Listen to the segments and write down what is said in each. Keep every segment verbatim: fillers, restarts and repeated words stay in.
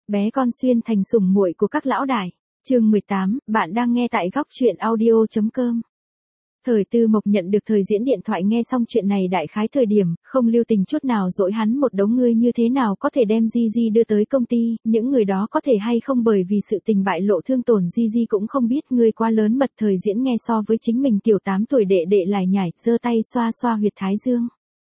bé con xuyên thành sủng muội của các lão đại. Chương mười tám, bạn đang nghe tại góc truyện audio.com. Thời Tư Mộc nhận được Thời Diễn điện thoại, nghe xong chuyện này đại khái thời điểm, không lưu tình chút nào dỗi hắn một đống ngươi như thế nào có thể đem Di Di đưa tới công ty, những người đó có thể hay không bởi vì sự tình bại lộ thương tổn Di Di cũng không biết, ngươi quá lớn mật. Thời Diễn nghe so với chính mình tiểu tám tuổi đệ đệ lại nhảy, giơ tay xoa xoa huyệt thái dương.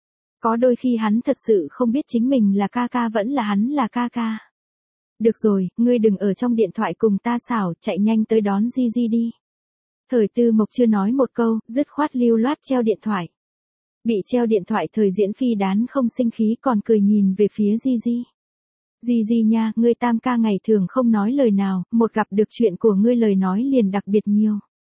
Có đôi khi hắn thật sự không biết chính mình là ca ca vẫn là hắn là ca ca. Được rồi, ngươi đừng ở trong điện thoại cùng ta xảo, chạy nhanh tới đón Di Di đi. Thời Tư Mộc chưa nói một câu, dứt khoát lưu loát treo điện thoại. Bị treo điện thoại Thời Diễn phi đán không sinh khí, còn cười nhìn về phía Di Di. Di Di nha, ngươi tam ca ngày thường không nói lời nào, một gặp được chuyện của ngươi lời nói liền đặc biệt nhiều.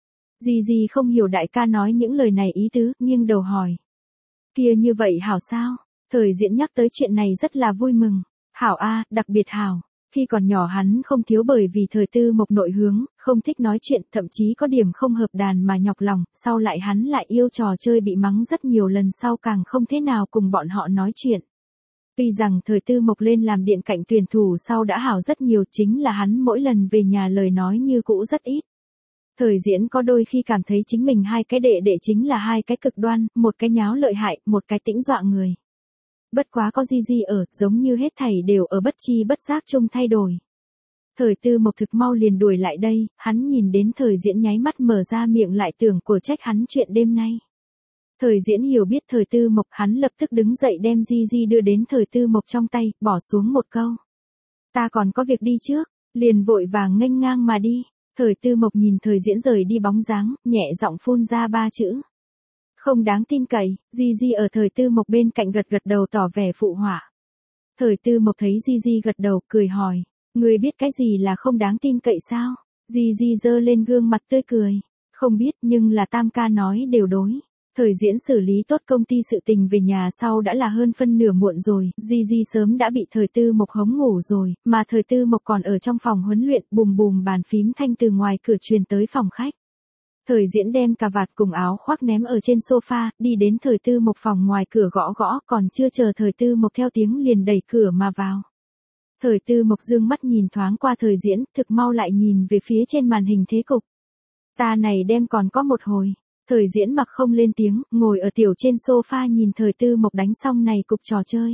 Di Di không hiểu đại ca nói những lời này ý tứ, nghiêng đầu hỏi. Kia như vậy hảo sao? Thời Diễn nhắc tới chuyện này rất là vui mừng. Hảo a, đặc biệt hảo. Khi còn nhỏ hắn không thiếu bởi vì Thời Tư Mộc nội hướng, không thích nói chuyện, thậm chí có điểm không hợp đàn mà nhọc lòng, sau lại hắn lại yêu trò chơi bị mắng rất nhiều lần, sau càng không thế nào cùng bọn họ nói chuyện. Tuy rằng Thời Tư Mộc lên làm điện cạnh tuyển thủ sau đã hảo rất nhiều, chính là hắn mỗi lần về nhà lời nói như cũ rất ít. Thời Diễn có đôi khi cảm thấy chính mình hai cái đệ đệ chính là hai cái cực đoan, một cái nháo lợi hại, một cái tĩnh dọa người. Bất quá có Di Di ở, giống như hết thảy đều ở bất chi bất giác chung thay đổi. Thời Tư Mộc thực mau liền đuổi lại đây, hắn nhìn đến Thời Diễn nháy mắt mở ra miệng lại tưởng của trách hắn chuyện đêm nay. Thời Diễn hiểu biết Thời Tư Mộc, hắn lập tức đứng dậy đem Di Di đưa đến Thời Tư Mộc trong tay, bỏ xuống một câu. Ta còn có việc đi trước, liền vội vàng nghênh ngang mà đi. Thời Tư Mộc nhìn Thời Diễn rời đi bóng dáng, nhẹ giọng phun ra ba chữ. Không đáng tin cậy. Di Di ở Thời Tư Mộc bên cạnh gật gật đầu tỏ vẻ phụ họa. Thời Tư Mộc thấy Di Di gật đầu, cười hỏi, ngươi biết cái gì là không đáng tin cậy sao? Di Di giơ lên gương mặt tươi cười. Không biết, nhưng là tam ca nói đều đối. Thời Diễn xử lý tốt công ty sự tình về nhà sau đã là hơn phân nửa muộn rồi, Di Di sớm đã bị Thời Tư Mộc hống ngủ rồi, mà Thời Tư Mộc còn ở trong phòng huấn luyện, bùm bùm bàn phím thanh từ ngoài cửa truyền tới phòng khách. Thời Diễn đem cà vạt cùng áo khoác ném ở trên sofa, đi đến Thời Tư Mộc phòng ngoài cửa gõ gõ, còn chưa chờ Thời Tư Mộc theo tiếng liền đẩy cửa mà vào. Thời Tư Mộc dương mắt nhìn thoáng qua Thời Diễn, thực mau lại nhìn về phía trên màn hình thế cục. Ta này đem còn có một hồi. Thời Diễn mặc không lên tiếng, ngồi ở tiểu trên sofa nhìn Thời Tư Mộc đánh xong này cục trò chơi.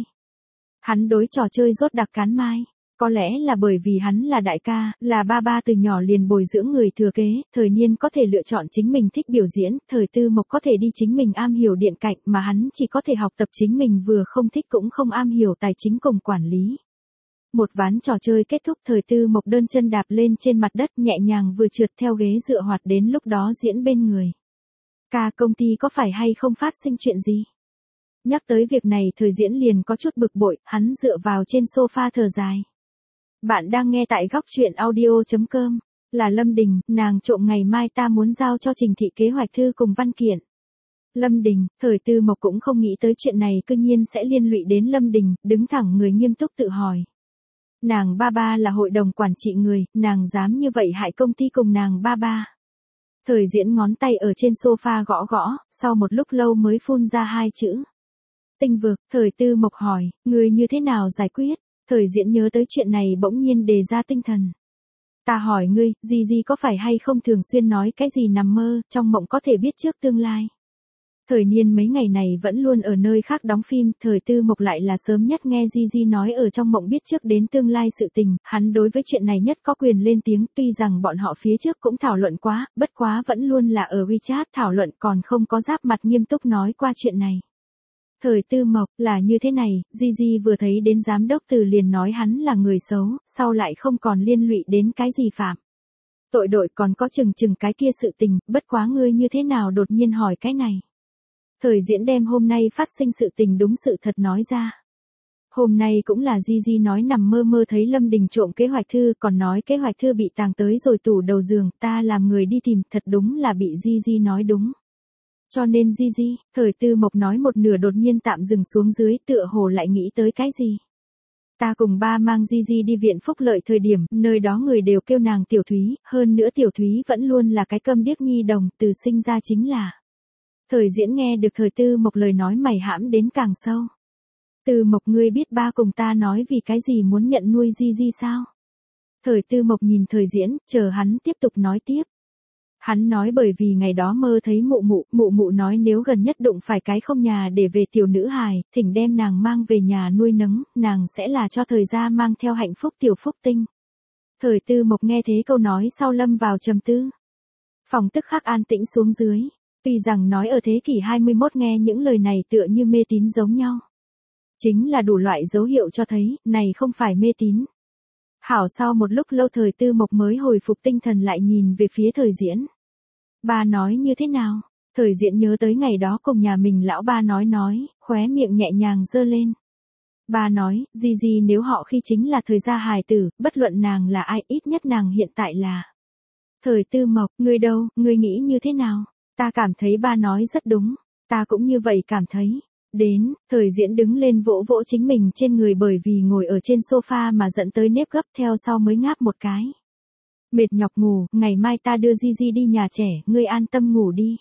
Hắn đối trò chơi rốt đặc cán mai. Có lẽ là bởi vì hắn là đại ca, là ba ba từ nhỏ liền bồi dưỡng người thừa kế, Thời Niên có thể lựa chọn chính mình thích biểu diễn, Thời Tư Mộc có thể đi chính mình am hiểu điện cạnh, mà hắn chỉ có thể học tập chính mình vừa không thích cũng không am hiểu tài chính cùng quản lý. Một ván trò chơi kết thúc, Thời Tư Mộc đơn chân đạp lên trên mặt đất nhẹ nhàng vừa trượt theo ghế dựa hoạt đến lúc đó Diễn bên người. Ca, công ty có phải hay không phát sinh chuyện gì? Nhắc tới việc này Thời Diễn liền có chút bực bội, hắn dựa vào trên sofa thở dài. Bạn đang nghe tại góc truyện audio.com, là Lâm Đình, nàng trộm ngày mai ta muốn giao cho Trình Thị kế hoạch thư cùng văn kiện. Lâm Đình, Thời Tư Mộc cũng không nghĩ tới chuyện này cư nhiên sẽ liên lụy đến Lâm Đình, đứng thẳng người nghiêm túc tự hỏi. Nàng ba ba là hội đồng quản trị người, nàng dám như vậy hại công ty cùng nàng ba ba. Thời Diễn ngón tay ở trên sofa gõ gõ, sau một lúc lâu mới phun ra hai chữ. Tinh vực. Thời Tư Mộc hỏi, người như thế nào giải quyết? Thời Diễn nhớ tới chuyện này bỗng nhiên đề ra tinh thần. Ta hỏi ngươi, Di Di có phải hay không thường xuyên nói cái gì nằm mơ, trong mộng có thể biết trước tương lai? Thời Niên mấy ngày này vẫn luôn ở nơi khác đóng phim, Thời Tư Mộc lại là sớm nhất nghe Di Di nói ở trong mộng biết trước đến tương lai sự tình, hắn đối với chuyện này nhất có quyền lên tiếng, tuy rằng bọn họ phía trước cũng thảo luận quá, bất quá vẫn luôn là ở WeChat thảo luận còn không có giáp mặt nghiêm túc nói qua chuyện này. Thời Tư Mộc, là như thế này, Di Di vừa thấy đến giám đốc Từ liền nói hắn là người xấu, sau lại không còn liên lụy đến cái gì phạm tội đội, còn có chừng chừng cái kia sự tình, bất quá ngươi như thế nào đột nhiên hỏi cái này. Thời Diễn đem hôm nay phát sinh sự tình đúng sự thật nói ra. Hôm nay cũng là Di Di nói nằm mơ mơ thấy Lâm Đình trộm kế hoạch thư, còn nói kế hoạch thư bị tàng tới rồi tủ đầu giường, ta làm người đi tìm, thật đúng là bị Di Di nói đúng. Cho nên Di Di, Thời Tư Mộc nói một nửa đột nhiên tạm dừng xuống dưới, tựa hồ lại nghĩ tới cái gì. Ta cùng ba mang Di Di đi viện phúc lợi thời điểm, nơi đó người đều kêu nàng Tiểu Thúy, hơn nữa Tiểu Thúy vẫn luôn là cái câm điếc nhi đồng, từ sinh ra chính là. Thời Diễn nghe được Thời Tư Mộc lời nói mày hãm đến càng sâu. Tư Mộc, ngươi biết ba cùng ta nói vì cái gì muốn nhận nuôi Di Di sao? Thời Tư Mộc nhìn Thời Diễn, chờ hắn tiếp tục nói tiếp. Hắn nói bởi vì ngày đó mơ thấy mụ mụ, mụ mụ nói nếu gần nhất đụng phải cái không nhà để về tiểu nữ hài, thỉnh đem nàng mang về nhà nuôi nấng, nàng sẽ là cho thời gia mang theo hạnh phúc tiểu phúc tinh. Thời Tư Mộc nghe thế câu nói sau lâm vào trầm tư. Phòng tức khắc an tĩnh xuống dưới, tuy rằng nói ở thế kỷ hai mươi mốt nghe những lời này tựa như mê tín giống nhau. Chính là đủ loại dấu hiệu cho thấy, này không phải mê tín. Hảo sau một lúc lâu Thời Tư Mộc mới hồi phục tinh thần lại nhìn về phía Thời Diễn. Ba nói như thế nào? Thời Diễn nhớ tới ngày đó cùng nhà mình lão ba nói nói, khóe miệng nhẹ nhàng giơ lên. Ba nói, Di Di nếu họ khi chính là thời gia hài tử, bất luận nàng là ai, ít nhất nàng hiện tại là. Thời Tư Mộc, ngươi đâu, ngươi nghĩ như thế nào? Ta cảm thấy ba nói rất đúng, ta cũng như vậy cảm thấy. Đến, Thời Diễn đứng lên vỗ vỗ chính mình trên người bởi vì ngồi ở trên sofa mà dẫn tới nếp gấp theo sau mới ngáp một cái. Mệt nhọc ngủ, ngày mai ta đưa Di Di đi nhà trẻ, ngươi an tâm ngủ đi.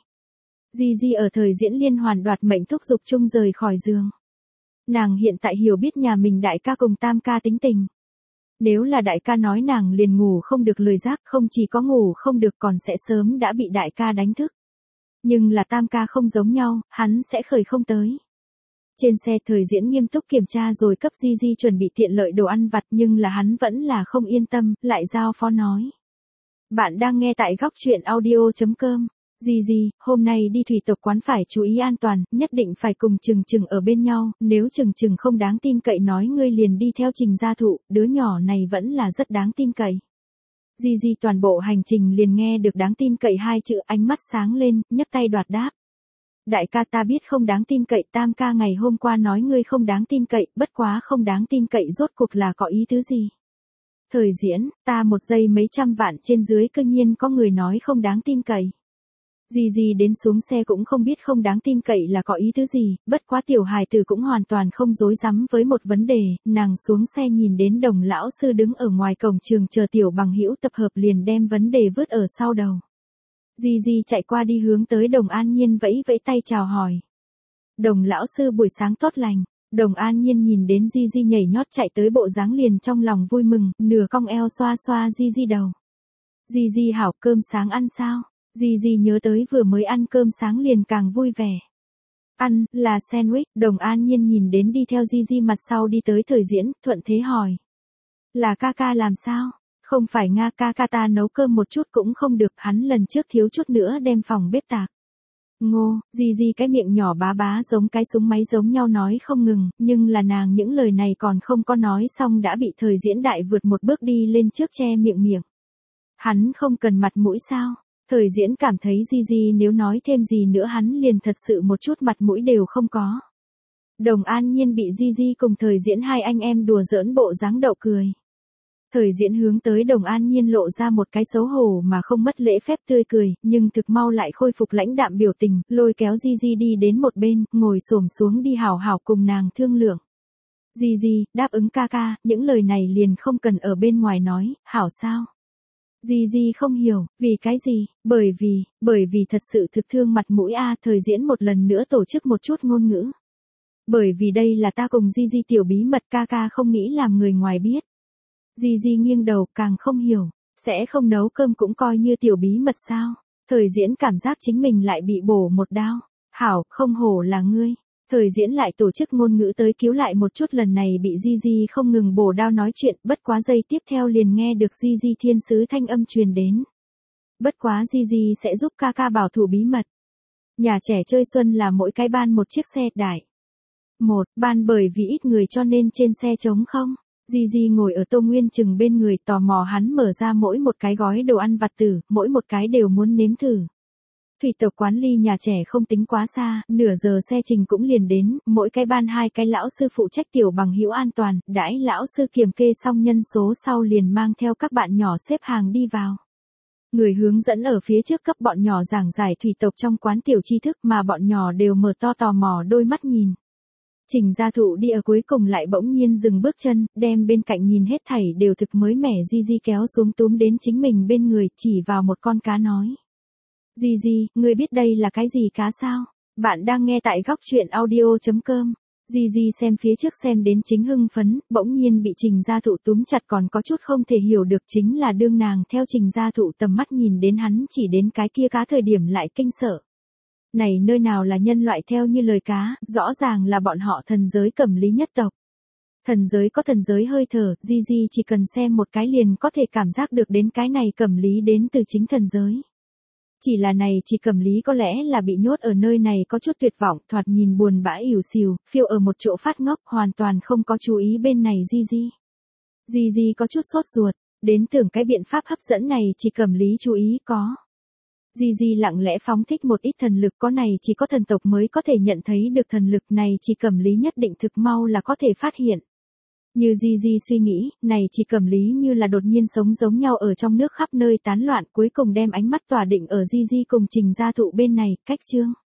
Di Di ở Thời Diễn liên hoàn đoạt mệnh thúc giục chung rời khỏi giường. Nàng hiện tại hiểu biết nhà mình đại ca cùng tam ca tính tình. Nếu là đại ca nói nàng liền ngủ không được lười giác, không chỉ có ngủ không được còn sẽ sớm đã bị đại ca đánh thức. Nhưng là tam ca không giống nhau, hắn sẽ khởi không tới. Trên xe Thời Diễn nghiêm túc kiểm tra rồi cấp Di Di chuẩn bị tiện lợi đồ ăn vặt nhưng là hắn vẫn là không yên tâm, lại giao phó nói. Bạn đang nghe tại góc truyện audio chấm com. Di Di, hôm nay đi thủy tộc quán phải chú ý an toàn, nhất định phải cùng Trừng Trừng ở bên nhau, nếu Trừng Trừng không đáng tin cậy nói ngươi liền đi theo Trình gia thụ, đứa nhỏ này vẫn là rất đáng tin cậy. Di Di toàn bộ hành trình liền nghe được đáng tin cậy hai chữ, ánh mắt sáng lên, nhấc tay đoạt đáp. Đại ca ta biết không đáng tin cậy, tam ca ngày hôm qua nói ngươi không đáng tin cậy, bất quá không đáng tin cậy rốt cuộc là có ý tứ gì? Thời Diễn, ta một giây mấy trăm vạn trên dưới cư nhiên có người nói không đáng tin cậy. Di Di đến xuống xe cũng không biết không đáng tin cậy là có ý tứ gì, bất quá tiểu hài tử cũng hoàn toàn không dối rắm với một vấn đề, nàng xuống xe nhìn đến Đồng lão sư đứng ở ngoài cổng trường chờ tiểu bằng hữu tập hợp liền đem vấn đề vứt ở sau đầu. Di Di chạy qua đi hướng tới Đồng An Nhiên vẫy vẫy tay chào hỏi. Đồng lão sư buổi sáng tốt lành. Đồng An Nhiên nhìn đến Di Di nhảy nhót chạy tới bộ dáng liền trong lòng vui mừng, nửa cong eo xoa xoa Di Di đầu. Di Di hảo, cơm sáng ăn sao? Di Di nhớ tới vừa mới ăn cơm sáng liền càng vui vẻ. Ăn, là sandwich. Đồng An Nhiên nhìn đến đi theo Di Di mặt sau đi tới Thời Diễn, thuận thế hỏi. Là ca ca làm sao? Không phải Nga, ca ca ta nấu cơm một chút cũng không được, hắn lần trước thiếu chút nữa đem phòng bếp tạc. Ngô, Di Di cái miệng nhỏ bá bá giống cái súng máy giống nhau nói không ngừng, nhưng là nàng những lời này còn không có nói xong đã bị Thời Diễn đại vượt một bước đi lên trước che miệng miệng. Hắn không cần mặt mũi sao? Thời Diễn cảm thấy Di Di nếu nói thêm gì nữa hắn liền thật sự một chút mặt mũi đều không có. Đồng An Nhiên bị Di Di cùng Thời Diễn hai anh em đùa giỡn bộ dáng đậu cười. Thời Diễn hướng tới Đồng An Nhiên lộ ra một cái xấu hổ mà không mất lễ phép tươi cười, nhưng thực mau lại khôi phục lãnh đạm biểu tình, lôi kéo Di Di đi đến một bên, ngồi xổm xuống đi hào hào cùng nàng thương lượng. Di Di, đáp ứng ca ca, những lời này liền không cần ở bên ngoài nói, hảo sao? Di Di không hiểu, vì cái gì? Bởi vì, bởi vì thật sự thực thương mặt mũi a. Thời Diễn một lần nữa tổ chức một chút ngôn ngữ. Bởi vì đây là ta cùng Di Di tiểu bí mật, ca ca không nghĩ làm người ngoài biết. Di Di nghiêng đầu, càng không hiểu, sẽ không nấu cơm cũng coi như tiểu bí mật sao? Thời Diễn cảm giác chính mình lại bị bổ một đao. Hảo, không hổ là ngươi. Thời Diễn lại tổ chức ngôn ngữ tới cứu lại một chút, lần này bị Di Di không ngừng bổ đao nói chuyện, bất quá giây tiếp theo liền nghe được Di Di thiên sứ thanh âm truyền đến. Bất quá Di Di sẽ giúp ca ca bảo thủ bí mật. Nhà trẻ chơi xuân là mỗi cái ban một chiếc xe đại. Một, ban bởi vì ít người cho nên trên xe trống không. Di Di ngồi ở Tô Nguyên Trừng bên người tò mò hắn mở ra mỗi một cái gói đồ ăn vặt tử, mỗi một cái đều muốn nếm thử. Thủy tộc quán ly nhà trẻ không tính quá xa, nửa giờ xe trình cũng liền đến, mỗi cái ban hai cái lão sư phụ trách tiểu bằng hữu an toàn, đãi lão sư kiểm kê xong nhân số sau liền mang theo các bạn nhỏ xếp hàng đi vào. Người hướng dẫn ở phía trước cấp bọn nhỏ giảng giải thủy tộc trong quán tiểu tri thức mà bọn nhỏ đều mở to tò mò đôi mắt nhìn. Trình gia thụ đi ở cuối cùng lại bỗng nhiên dừng bước chân, đem bên cạnh nhìn hết thảy đều thực mới mẻ Di Di kéo xuống túm đến chính mình bên người, chỉ vào một con cá nói. Di Di, ngươi biết đây là cái gì cá sao? Bạn đang nghe tại góc truyện audio chấm com. Di Di xem phía trước xem đến chính hưng phấn, bỗng nhiên bị Trình Gia Thụ túm chặt còn có chút không thể hiểu được chính là đương nàng theo Trình Gia Thụ tầm mắt nhìn đến hắn chỉ đến cái kia cá thời điểm lại kinh sợ. Này nơi nào là nhân loại theo như lời cá, rõ ràng là bọn họ thần giới Cẩm Lý nhất tộc. Thần giới có thần giới hơi thở, Di Di chỉ cần xem một cái liền có thể cảm giác được đến cái này Cẩm Lý đến từ chính thần giới. Chỉ là này chỉ Cẩm Lý có lẽ là bị nhốt ở nơi này có chút tuyệt vọng, thoạt nhìn buồn bã ỉu xìu, phiêu ở một chỗ phát ngốc, hoàn toàn không có chú ý bên này Di Di. Di Di có chút sốt ruột, đến tưởng cái biện pháp hấp dẫn này chỉ Cẩm Lý chú ý có. Di Di lặng lẽ phóng thích một ít thần lực, có này chỉ có thần tộc mới có thể nhận thấy được thần lực này chỉ Cẩm Lý nhất định thực mau là có thể phát hiện. Như Di Di suy nghĩ, này chỉ Cẩm Lý như là đột nhiên sống giống nhau ở trong nước khắp nơi tán loạn, cuối cùng đem ánh mắt tỏa định ở Di Di cùng Trình Gia Thụ bên này, cách chương.